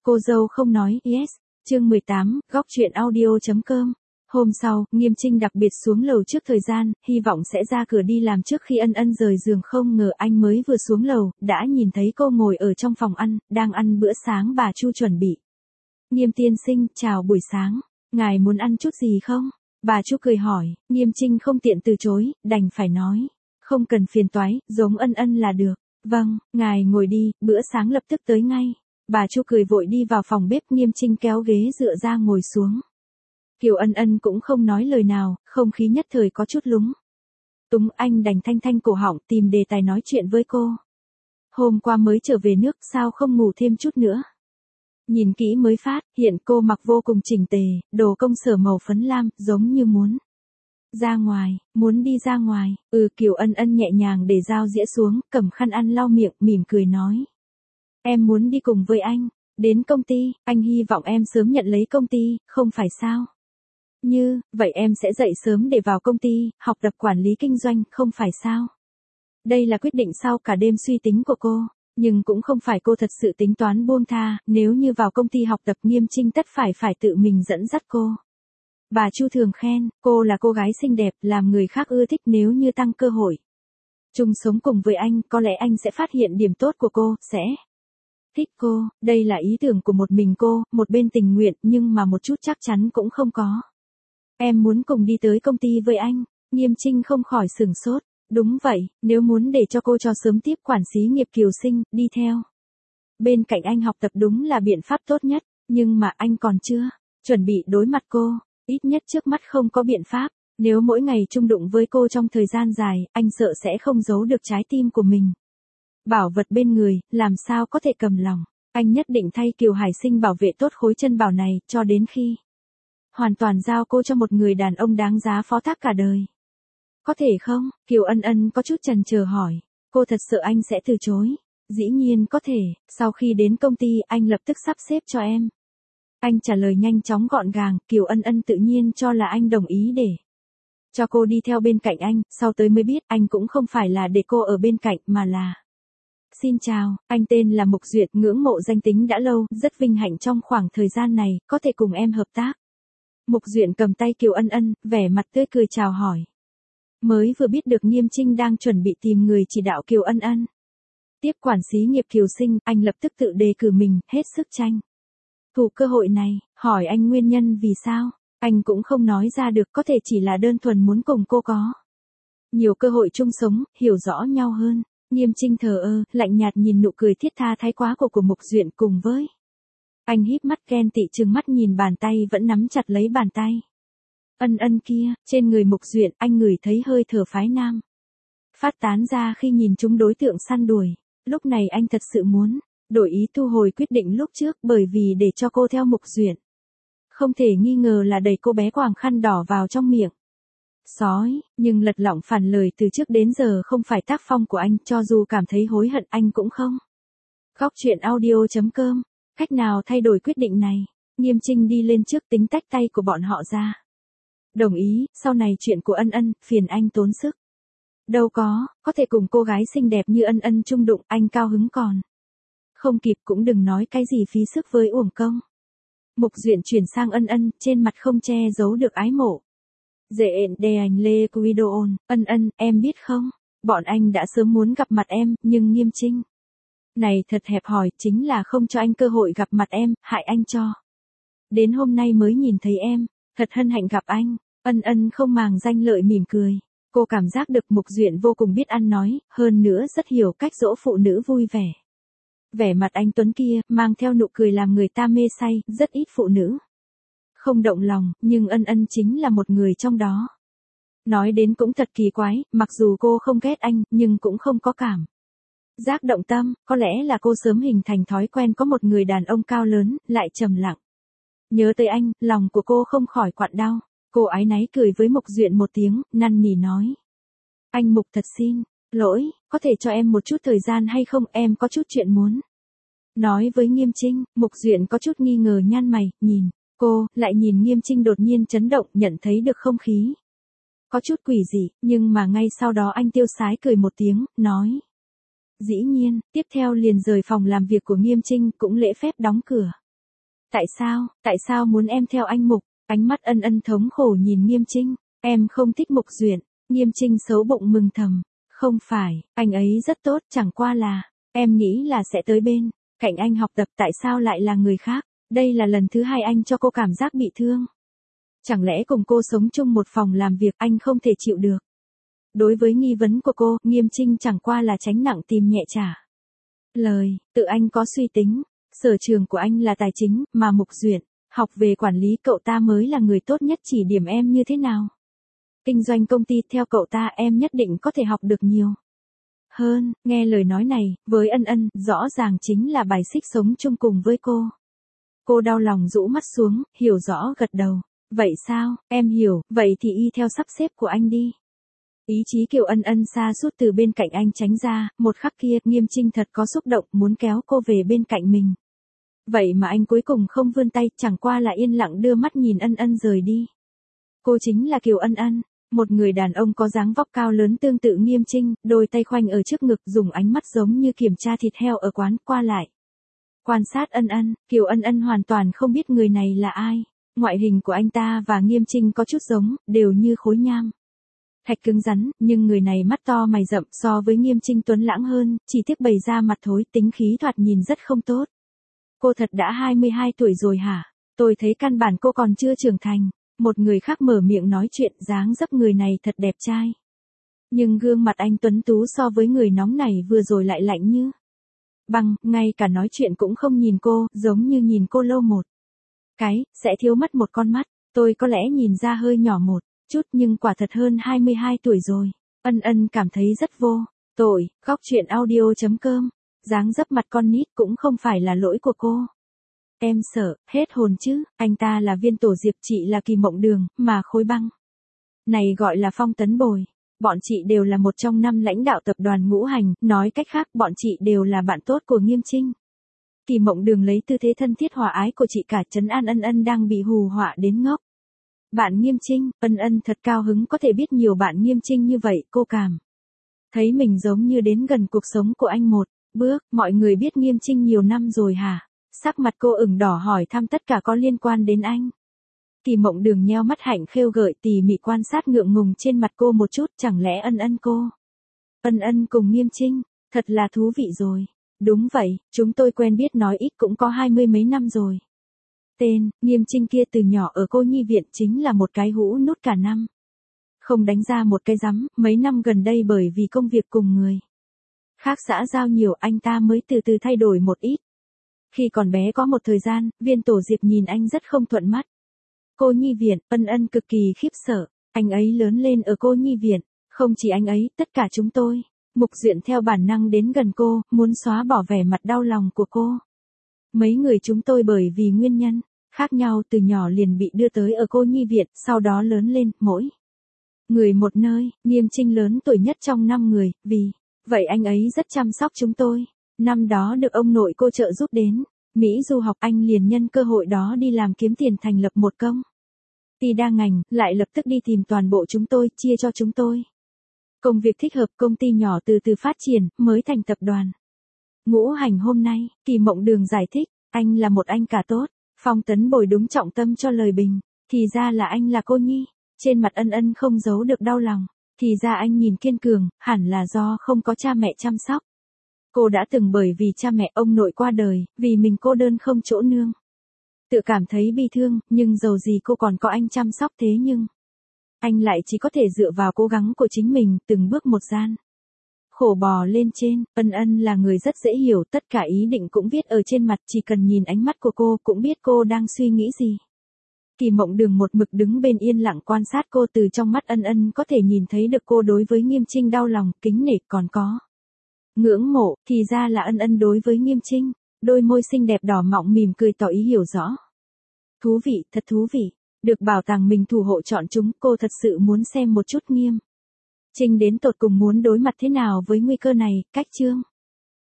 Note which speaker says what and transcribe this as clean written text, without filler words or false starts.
Speaker 1: Cô dâu không nói, yes. Chương 18, góc chuyện audio.com. Hôm sau, Nghiêm Trinh đặc biệt xuống lầu trước thời gian, hy vọng sẽ ra cửa đi làm trước khi Ân Ân rời giường, không ngờ anh mới vừa xuống lầu, đã nhìn thấy cô ngồi ở trong phòng ăn, đang ăn bữa sáng bà Chu chuẩn bị. Nghiêm tiên sinh, chào buổi sáng, ngài muốn ăn chút gì không? Bà Chu cười hỏi, Nghiêm Trinh không tiện từ chối, đành phải nói. Không cần phiền toái, giống Ân Ân là được. Vâng, ngài ngồi đi, bữa sáng lập tức tới ngay. Bà Chu cười vội đi vào phòng bếp, Nghiêm Trinh kéo ghế dựa ra ngồi xuống. Kiều Ân Ân cũng không nói lời nào, không khí nhất thời có chút lúng túng, anh đành thanh thanh cổ họng tìm đề tài nói chuyện với cô. Hôm qua mới trở về nước, sao không ngủ thêm chút nữa? Nhìn kỹ mới phát, hiện cô mặc vô cùng chỉnh tề, đồ công sở màu phấn lam, giống như muốn ra ngoài, muốn đi ra ngoài. Kiều Ân Ân nhẹ nhàng để dao dĩa xuống, cầm khăn ăn lau miệng, mỉm cười nói. Em muốn đi cùng với anh, đến công ty, anh hy vọng em sớm nhận lấy công ty, không phải sao? Như, vậy em sẽ dậy sớm để vào công ty, học tập quản lý kinh doanh, không phải sao? Đây là quyết định sau cả đêm suy tính của cô, nhưng cũng không phải cô thật sự tính toán buông tha, nếu như vào công ty học tập Nghiêm Trinh tất phải tự mình dẫn dắt cô. Bà Chu thường khen, cô là cô gái xinh đẹp, làm người khác ưa thích, nếu như tăng cơ hội chung sống cùng với anh, có lẽ anh sẽ phát hiện điểm tốt của cô, sẽ thích cô. Đây là ý tưởng của một mình cô, một bên tình nguyện nhưng mà một chút chắc chắn cũng không có. Em muốn cùng đi tới công ty với anh. Nghiêm Trinh không khỏi sửng sốt. Đúng vậy, nếu muốn để cho cô cho sớm tiếp quản xí nghiệp Kiều Sinh, đi theo bên cạnh anh học tập đúng là biện pháp tốt nhất, nhưng mà anh còn chưa chuẩn bị đối mặt cô, ít nhất trước mắt không có biện pháp. Nếu mỗi ngày chung đụng với cô trong thời gian dài, anh sợ sẽ không giấu được trái tim của mình. Bảo vật bên người, làm sao có thể cầm lòng. Anh nhất định thay Kiều Hải Sinh bảo vệ tốt khối chân bảo này, cho đến khi hoàn toàn giao cô cho một người đàn ông đáng giá phó thác cả đời. Có thể không? Kiều Ân Ân có chút chần chờ hỏi. Cô thật sợ anh sẽ từ chối. Dĩ nhiên có thể, sau khi đến công ty anh lập tức sắp xếp cho em. Anh trả lời nhanh chóng gọn gàng, Kiều Ân Ân tự nhiên cho là anh đồng ý để cho cô đi theo bên cạnh anh, sau tới mới biết anh cũng không phải là để cô ở bên cạnh mà là. Xin chào, anh tên là Mục Duyệt, ngưỡng mộ danh tính đã lâu, rất vinh hạnh trong khoảng thời gian này, có thể cùng em hợp tác. Mục Duyệt cầm tay Kiều Ân Ân, vẻ mặt tươi cười chào hỏi. Mới vừa biết được Nghiêm Trinh đang chuẩn bị tìm người chỉ đạo Kiều Ân Ân tiếp quản xí nghiệp Kiều Sinh, anh lập tức tự đề cử mình, hết sức tranh thủ cơ hội này, hỏi anh nguyên nhân vì sao. Anh cũng không nói ra được, có thể chỉ là đơn thuần muốn cùng cô có nhiều cơ hội chung sống, hiểu rõ nhau hơn. Nghiêm Trinh thờ ơ, lạnh nhạt nhìn nụ cười thiết tha thái quá của Mục Duyện cùng với. Anh híp mắt ghen tị trừng mắt nhìn bàn tay vẫn nắm chặt lấy bàn tay. Ân Ân kia, trên người Mục Duyện, anh ngửi thấy hơi thở phái nam phát tán ra khi nhìn chúng đối tượng săn đuổi. Lúc này anh thật sự muốn đổi ý thu hồi quyết định lúc trước, bởi vì để cho cô theo Mục Duyện không thể nghi ngờ là đẩy cô bé quàng khăn đỏ vào trong miệng sói, nhưng lật lọng phản lời từ trước đến giờ không phải tác phong của anh, cho dù cảm thấy hối hận anh cũng không. Góc chuyện audio.com, cách nào thay đổi quyết định này? Nghiêm Trinh đi lên trước tính tách tay của bọn họ ra. Đồng ý, sau này chuyện của Ân Ân, phiền anh tốn sức. Đâu có thể cùng cô gái xinh đẹp như Ân Ân chung đụng, anh cao hứng còn không kịp, cũng đừng nói cái gì phí sức với uổng công. Mục Duyện chuyển sang Ân Ân, trên mặt không che giấu được ái mộ. Dễ đè anh Lê Kuidoon, Ân Ân, em biết không, bọn anh đã sớm muốn gặp mặt em, nhưng Nghiêm Trinh này thật hẹp hòi, chính là không cho anh cơ hội gặp mặt em, hại anh cho đến hôm nay mới nhìn thấy em, thật hân hạnh gặp anh. Ân Ân không màng danh lợi mỉm cười. Cô cảm giác được Mục Duyện vô cùng biết ăn nói, hơn nữa rất hiểu cách dỗ phụ nữ vui vẻ. Vẻ mặt anh tuấn kia, mang theo nụ cười làm người ta mê say, rất ít phụ nữ không động lòng, nhưng Ân Ân chính là một người trong đó. Nói đến cũng thật kỳ quái, mặc dù cô không ghét anh, nhưng cũng không có cảm giác động tâm, có lẽ là cô sớm hình thành thói quen có một người đàn ông cao lớn, lại trầm lặng. Nhớ tới anh, lòng của cô không khỏi quặn đau. Cô áy náy cười với Mục Duyện một tiếng, năn nỉ nói. Anh Mục thật xin lỗi, có thể cho em một chút thời gian hay không, em có chút chuyện muốn nói với Nghiêm Trinh. Mục Duyện có chút nghi ngờ nhăn mày, nhìn cô, lại nhìn Nghiêm Trinh đột nhiên chấn động, nhận thấy được không khí có chút quỷ dị, nhưng mà ngay sau đó anh tiêu sái cười một tiếng, nói. Dĩ nhiên, tiếp theo liền rời phòng làm việc của Nghiêm Trinh, cũng lễ phép đóng cửa. Tại sao muốn em theo anh Mục? Ánh mắt Ân Ân thống khổ nhìn Nghiêm Trinh, em không thích Mục Duyện. Nghiêm Trinh xấu bụng mừng thầm, không phải, anh ấy rất tốt, chẳng qua là, em nghĩ là sẽ tới bên cạnh anh học tập, tại sao lại là người khác? Đây là lần thứ hai anh cho cô cảm giác bị thương. Chẳng lẽ cùng cô sống chung một phòng làm việc anh không thể chịu được? Đối với nghi vấn của cô, Nghiêm Trinh chẳng qua là tránh nặng tìm nhẹ trả lời, tự anh có suy tính, sở trường của anh là tài chính, mà Mục Duyện học về quản lý, cậu ta mới là người tốt nhất chỉ điểm em như thế nào. Kinh doanh công ty theo cậu ta em nhất định có thể học được nhiều hơn. Nghe lời nói này, với Ân Ân, rõ ràng chính là bài xích sống chung cùng với cô. Cô đau lòng rũ mắt xuống, hiểu rõ gật đầu. Vậy sao, em hiểu, vậy thì y theo sắp xếp của anh đi. Ý chí Kiều Ân Ân xa sút từ bên cạnh anh tránh ra, một khắc kia, Nghiêm Trinh thật có xúc động muốn kéo cô về bên cạnh mình. Vậy mà anh cuối cùng không vươn tay, chẳng qua là yên lặng đưa mắt nhìn Ân Ân rời đi. Cô chính là Kiều Ân Ân, một người đàn ông có dáng vóc cao lớn tương tự Nghiêm Trinh, đôi tay khoanh ở trước ngực, dùng ánh mắt giống như kiểm tra thịt heo ở quán, qua lại quan sát Ân Ân. Kiều Ân Ân hoàn toàn không biết người này là ai. Ngoại hình của anh ta và Nghiêm Trinh có chút giống, đều như khối nham thạch cứng rắn, nhưng người này mắt to mày rậm, so với Nghiêm Trinh tuấn lãng hơn, chỉ tiếc bày ra mặt thối, tính khí thoạt nhìn rất không tốt. Cô thật đã 22 tuổi rồi hả? Tôi thấy căn bản cô còn chưa trưởng thành. Một người khác mở miệng nói chuyện, dáng dấp người này thật đẹp trai. Nhưng gương mặt anh tuấn tú so với người nóng này vừa rồi lại lạnh như băng, ngay cả nói chuyện cũng không nhìn cô, giống như nhìn cô lâu một cái, sẽ thiếu mất một con mắt. Tôi có lẽ nhìn ra hơi nhỏ một chút, nhưng quả thật hơn 22 tuổi rồi. Ân Ân cảm thấy rất vô tội. Góc truyện audio.com. Dáng dấp mặt con nít cũng không phải là lỗi của cô. Em sợ, hết hồn chứ, anh ta là Viên Tổ Diệp, chị là Kỳ Mộng Đường, mà khối băng này gọi là Phong Tấn Bồi. Bọn chị đều là một trong 5 lãnh đạo tập đoàn Ngũ Hành, nói cách khác, bọn chị đều là bạn tốt của Nghiêm Trinh. Kỳ Mộng Đường lấy tư thế thân thiết hòa ái của chị cả trấn an Ân Ân đang bị hù họa đến ngốc. Bạn Nghiêm Trinh, Ân Ân thật cao hứng có thể biết nhiều bạn Nghiêm Trinh như vậy, cô cảm thấy mình giống như đến gần cuộc sống của anh một bước. Mọi người biết Nghiêm Trinh nhiều năm rồi hả? Sắc mặt cô ửng đỏ hỏi thăm tất cả có liên quan đến anh. Kỳ Mộng Đường nheo mắt hạnh khêu gợi, tỉ mỉ quan sát ngượng ngùng trên mặt cô một chút, chẳng lẽ Ân Ân cô? Ân Ân cùng Nghiêm Trinh, thật là thú vị rồi. Đúng vậy, chúng tôi quen biết nói ít cũng có 20 mấy năm rồi. Tên, Nghiêm Trinh kia từ nhỏ ở cô nhi viện chính là một cái hũ nút cả năm. Không đánh ra một cái rắm, mấy năm gần đây bởi vì công việc cùng người khác xã giao nhiều, anh ta mới từ từ thay đổi một ít. Khi còn bé có một thời gian, Viên Tổ Diệp nhìn anh rất không thuận mắt. Cô nhi viện, Ân Ân cực kỳ khiếp sợ, anh ấy lớn lên ở cô nhi viện, không chỉ anh ấy, tất cả chúng tôi. Mục Duyện theo bản năng đến gần cô, muốn xóa bỏ vẻ mặt đau lòng của cô. Mấy người chúng tôi bởi vì nguyên nhân khác nhau từ nhỏ liền bị đưa tới ở cô nhi viện, sau đó lớn lên, mỗi người một nơi. Nghiêm Trinh lớn tuổi nhất trong 5 người, vì vậy anh ấy rất chăm sóc chúng tôi. Năm đó được ông nội cô trợ giúp đến Mỹ du học, anh liền nhân cơ hội đó đi làm kiếm tiền thành lập một công ty đa ngành, lại lập tức đi tìm toàn bộ chúng tôi, chia cho chúng tôi công việc thích hợp. Công ty nhỏ từ từ phát triển, mới thành tập đoàn Ngũ Hành hôm nay. Kỳ Mộng Đường giải thích, anh là một anh cả tốt. Phong Tấn Bồi đúng trọng tâm cho lời bình, thì ra là anh là cô nhi. Trên mặt Ân Ân không giấu được đau lòng, thì ra anh nhìn kiên cường, hẳn là do không có cha mẹ chăm sóc. Cô đã từng bởi vì cha mẹ ông nội qua đời, vì mình cô đơn không chỗ nương, tự cảm thấy bi thương, nhưng dầu gì cô còn có anh chăm sóc, thế nhưng anh lại chỉ có thể dựa vào cố gắng của chính mình, từng bước một gian khổ bò lên trên. Ân Ân là người rất dễ hiểu, tất cả ý định cũng viết ở trên mặt, chỉ cần nhìn ánh mắt của cô cũng biết cô đang suy nghĩ gì. Kỳ Mộng Đường một mực đứng bên yên lặng quan sát cô, từ trong mắt Ân Ân có thể nhìn thấy được cô đối với Nghiêm Trinh đau lòng, kính nể, còn có ngưỡng mộ. Thì ra là Ân Ân đối với Nghiêm Trinh, đôi môi xinh đẹp đỏ mọng mỉm cười tỏ ý hiểu rõ. Thú vị, thật thú vị. Được bảo tàng mình thủ hộ chọn chúng, cô thật sự muốn xem một chút Nghiêm Trinh đến tột cùng muốn đối mặt thế nào với nguy cơ này. Cách chương